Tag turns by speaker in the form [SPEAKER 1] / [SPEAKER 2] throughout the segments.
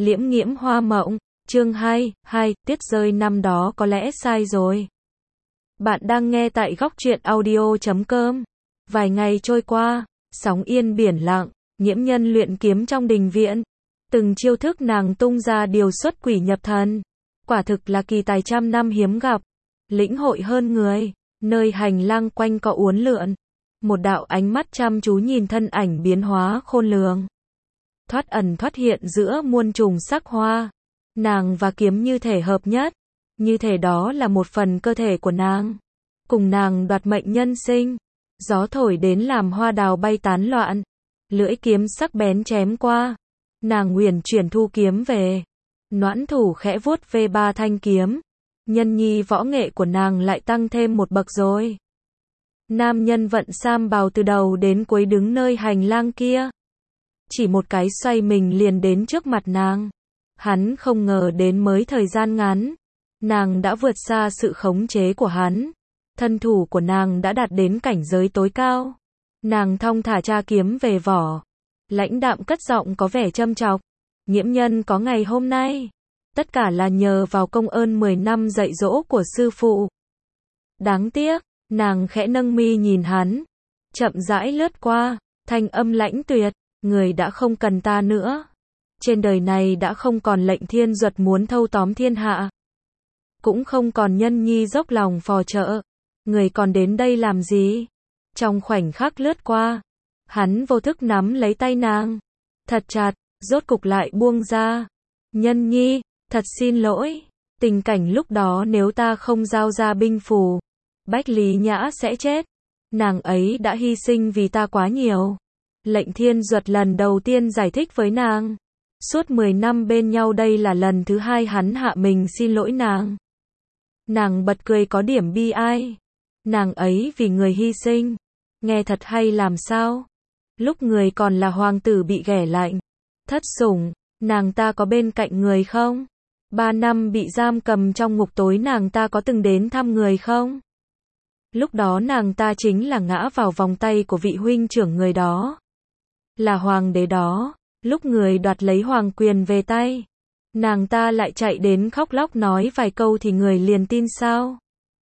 [SPEAKER 1] Liễm nghiễm hoa mộng, chương 2, tiết rơi năm đó có lẽ sai rồi. Bạn đang nghe tại góc truyện audio.com. Vài ngày trôi qua, sóng yên biển lặng, nghiễm nhân luyện kiếm trong đình viện. Từng chiêu thức nàng tung ra điều xuất quỷ nhập thần. Quả thực là kỳ tài trăm năm hiếm gặp. Lĩnh hội hơn người, nơi hành lang quanh co uốn lượn. Một đạo ánh mắt chăm chú nhìn thân ảnh biến hóa khôn lường. Thoát ẩn thoát hiện giữa muôn trùng sắc hoa. Nàng và kiếm như thể hợp nhất. Như thể đó là một phần cơ thể của nàng. Cùng nàng đoạt mệnh nhân sinh. Gió thổi đến làm hoa đào bay tán loạn. Lưỡi kiếm sắc bén chém qua. Nàng huyền chuyển thu kiếm về. Noãn thủ khẽ vuốt về ba thanh kiếm. Nhân nhi võ nghệ của nàng lại tăng thêm một bậc rồi. Nam nhân vận sam bào từ đầu đến cuối đứng nơi hành lang kia. Chỉ một cái xoay mình liền đến trước mặt nàng. Hắn không ngờ đến mới thời gian ngắn. Nàng đã vượt xa sự khống chế của hắn. Thân thủ của nàng đã đạt đến cảnh giới tối cao. Nàng thong thả tra kiếm về vỏ. Lãnh đạm cất giọng có vẻ châm chọc. Nghiễm nhân có ngày hôm nay. Tất cả là nhờ vào công ơn 10 năm dạy dỗ của sư phụ. Đáng tiếc, nàng khẽ nâng mi nhìn hắn. Chậm rãi lướt qua, thanh âm lãnh tuyệt. Người đã không cần ta nữa. Trên đời này đã không còn lệnh thiên duật muốn thâu tóm thiên hạ. Cũng không còn nhân nhi dốc lòng phò trợ. Người còn đến đây làm gì? Trong khoảnh khắc lướt qua, hắn vô thức nắm lấy tay nàng. Thật chặt, rốt cục lại buông ra. Nhân nhi, thật xin lỗi. Tình cảnh lúc đó nếu ta không giao ra binh phù, Bách Lý Nhã sẽ chết. Nàng ấy đã hy sinh vì ta quá nhiều. Lệnh thiên duật lần đầu tiên giải thích với nàng. Suốt 10 năm bên nhau đây là lần thứ hai hắn hạ mình xin lỗi nàng. Nàng bật cười có điểm bi ai. Nàng ấy vì người hy sinh. Nghe thật hay làm sao? Lúc người còn là hoàng tử bị ghẻ lạnh. Thất sủng, nàng ta có bên cạnh người không? 3 năm bị giam cầm trong ngục tối nàng ta có từng đến thăm người không? Lúc đó nàng ta chính là ngã vào vòng tay của vị huynh trưởng người đó. Là hoàng đế đó. Lúc người đoạt lấy hoàng quyền về tay, nàng ta lại chạy đến khóc lóc nói vài câu thì người liền tin sao?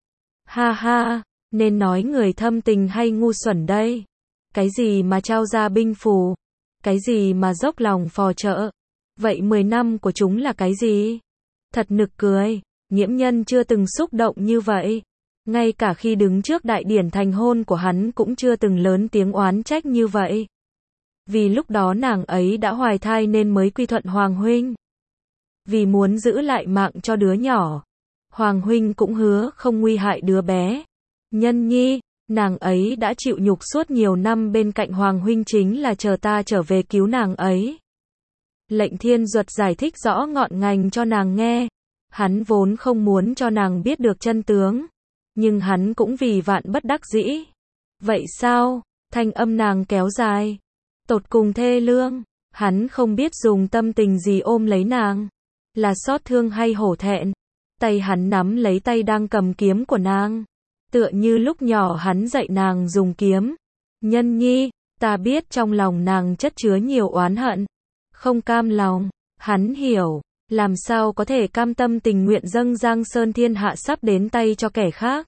[SPEAKER 1] Ha ha, nên nói người thâm tình hay ngu xuẩn đây? Cái gì mà trao ra binh phù? Cái gì mà dốc lòng phò trợ? Vậy 10 năm của chúng là cái gì? Thật nực cười, nghiễm nhân chưa từng xúc động như vậy. Ngay cả khi đứng trước đại điển thành hôn của hắn cũng chưa từng lớn tiếng oán trách như vậy. Vì lúc đó nàng ấy đã hoài thai nên mới quy thuận Hoàng huynh. Vì muốn giữ lại mạng cho đứa nhỏ, Hoàng huynh cũng hứa không nguy hại đứa bé. Nhân nhi, nàng ấy đã chịu nhục suốt nhiều năm bên cạnh Hoàng huynh chính là chờ ta trở về cứu nàng ấy. Lệnh thiên duật giải thích rõ ngọn ngành cho nàng nghe. Hắn vốn không muốn cho nàng biết được chân tướng. Nhưng hắn cũng vì vạn bất đắc dĩ. Vậy sao? Thanh âm nàng kéo dài. Tột cùng thê lương, hắn không biết dùng tâm tình gì ôm lấy nàng, là xót thương hay hổ thẹn. Tay hắn nắm lấy tay đang cầm kiếm của nàng, tựa như lúc nhỏ hắn dạy nàng dùng kiếm. Nhân nhi, ta biết trong lòng nàng chất chứa nhiều oán hận, không cam lòng. Hắn hiểu, làm sao có thể cam tâm tình nguyện dâng Giang Sơn thiên hạ sắp đến tay cho kẻ khác.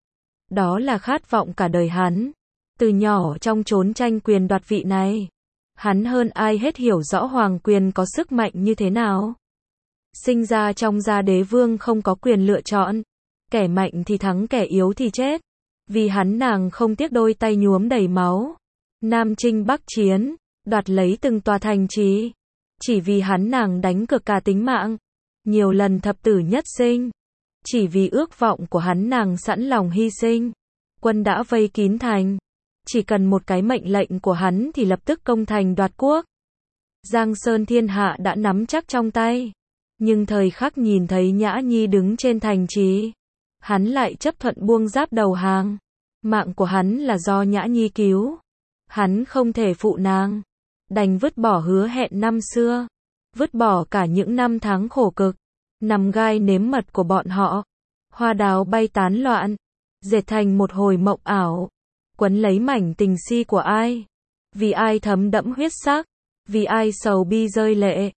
[SPEAKER 1] Đó là khát vọng cả đời hắn. Từ nhỏ trong chốn tranh quyền đoạt vị này, hắn hơn ai hết hiểu rõ hoàng quyền có sức mạnh như thế nào. Sinh ra trong gia đế vương không có quyền lựa chọn. Kẻ mạnh thì thắng, kẻ yếu thì chết. Vì hắn nàng không tiếc đôi tay nhuốm đầy máu. Nam chinh bắc chiến, đoạt lấy từng tòa thành trì. Chỉ vì hắn nàng đánh cược cả tính mạng. Nhiều lần thập tử nhất sinh. Chỉ vì ước vọng của hắn nàng sẵn lòng hy sinh. Quân đã vây kín thành. Chỉ cần một cái mệnh lệnh của hắn thì lập tức công thành đoạt quốc. Giang Sơn thiên hạ đã nắm chắc trong tay. Nhưng thời khắc nhìn thấy Nhã Nhi đứng trên thành trì, hắn lại chấp thuận buông giáp đầu hàng. Mạng của hắn là do Nhã Nhi cứu. Hắn không thể phụ nàng. Đành vứt bỏ hứa hẹn năm xưa. Vứt bỏ cả những năm tháng khổ cực. Nằm gai nếm mật của bọn họ. Hoa đào bay tán loạn. Dệt thành một hồi mộng ảo. Quấn lấy mảnh tình si của ai? Vì ai thấm đẫm huyết sắc? Vì ai sầu bi rơi lệ?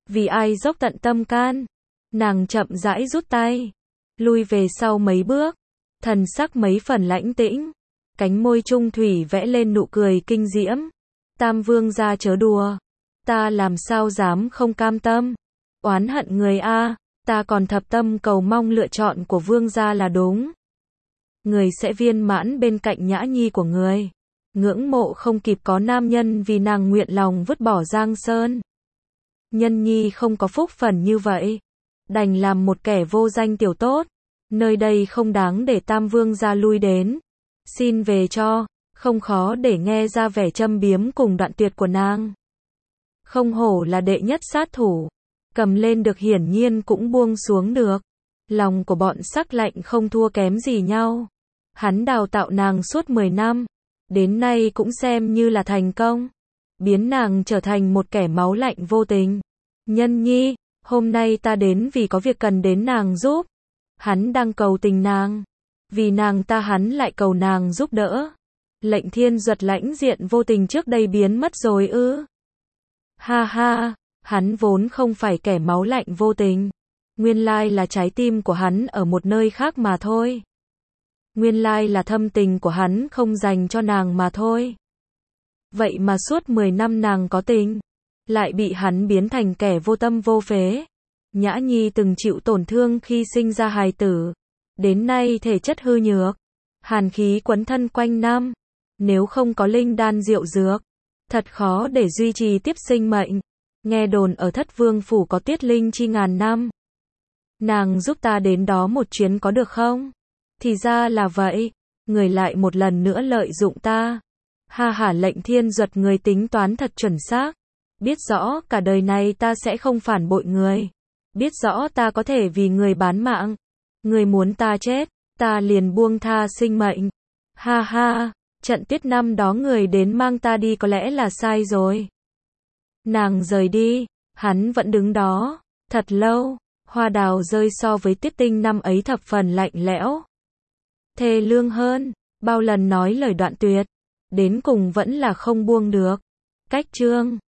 [SPEAKER 1] Vì ai dốc tận tâm can. Nàng chậm rãi rút tay, lui về sau mấy bước, thần sắc mấy phần lãnh tĩnh, cánh môi trung thủy vẽ lên nụ cười kinh diễm. Tam vương gia chớ đùa, ta làm sao dám không cam tâm, oán hận người a, ta còn thập tâm cầu mong lựa chọn của vương gia là đúng. Người sẽ viên mãn bên cạnh Nhã Nhi của người. Ngưỡng mộ không kịp có nam nhân vì nàng nguyện lòng vứt bỏ Giang Sơn. Nhân Nhi không có phúc phần như vậy, đành làm một kẻ vô danh tiểu tốt, nơi đây không đáng để Tam vương gia lui đến. Xin về cho, không khó để nghe ra vẻ châm biếm cùng đoạn tuyệt của nàng. Không hổ là đệ nhất sát thủ, cầm lên được hiển nhiên cũng buông xuống được. Lòng của bọn sắc lạnh không thua kém gì nhau. Hắn đào tạo nàng suốt 10 năm, đến nay cũng xem như là thành công, biến nàng trở thành một kẻ máu lạnh vô tình. Nhân Nhi, hôm nay ta đến vì có việc cần đến nàng giúp. Hắn đang cầu tình nàng, vì nàng ta hắn lại cầu nàng giúp đỡ. Lệnh Thiên Duật lãnh diện vô tình trước đây biến mất rồi ư? Ha ha, hắn vốn không phải kẻ máu lạnh vô tình. Nguyên lai là trái tim của hắn ở một nơi khác mà thôi. Nguyên lai là thâm tình của hắn không dành cho nàng mà thôi. Vậy mà suốt 10 năm nàng có tình, lại bị hắn biến thành kẻ vô tâm vô phế. Nhã Nhi từng chịu tổn thương khi sinh ra hài tử, đến nay thể chất hư nhược, hàn khí quấn thân quanh năm, nếu không có linh đan diệu dược, thật khó để duy trì tiếp sinh mệnh. Nghe đồn ở Thất Vương phủ có tiết linh chi ngàn năm. Nàng giúp ta đến đó một chuyến có được không? Thì ra là vậy, người lại một lần nữa lợi dụng ta. Ha hả, Lệnh Thiên Duật người tính toán thật chuẩn xác, biết rõ cả đời này ta sẽ không phản bội người, biết rõ ta có thể vì người bán mạng, người muốn ta chết, ta liền buông tha sinh mệnh. Ha ha, trận tiết năm đó người đến mang ta đi có lẽ là sai rồi. Nàng rời đi, hắn vẫn đứng đó, thật lâu, hoa đào rơi so với tiết tinh năm ấy thập phần lạnh lẽo. Thê lương hơn, bao lần nói lời đoạn tuyệt, đến cùng vẫn là không buông được. Cách chương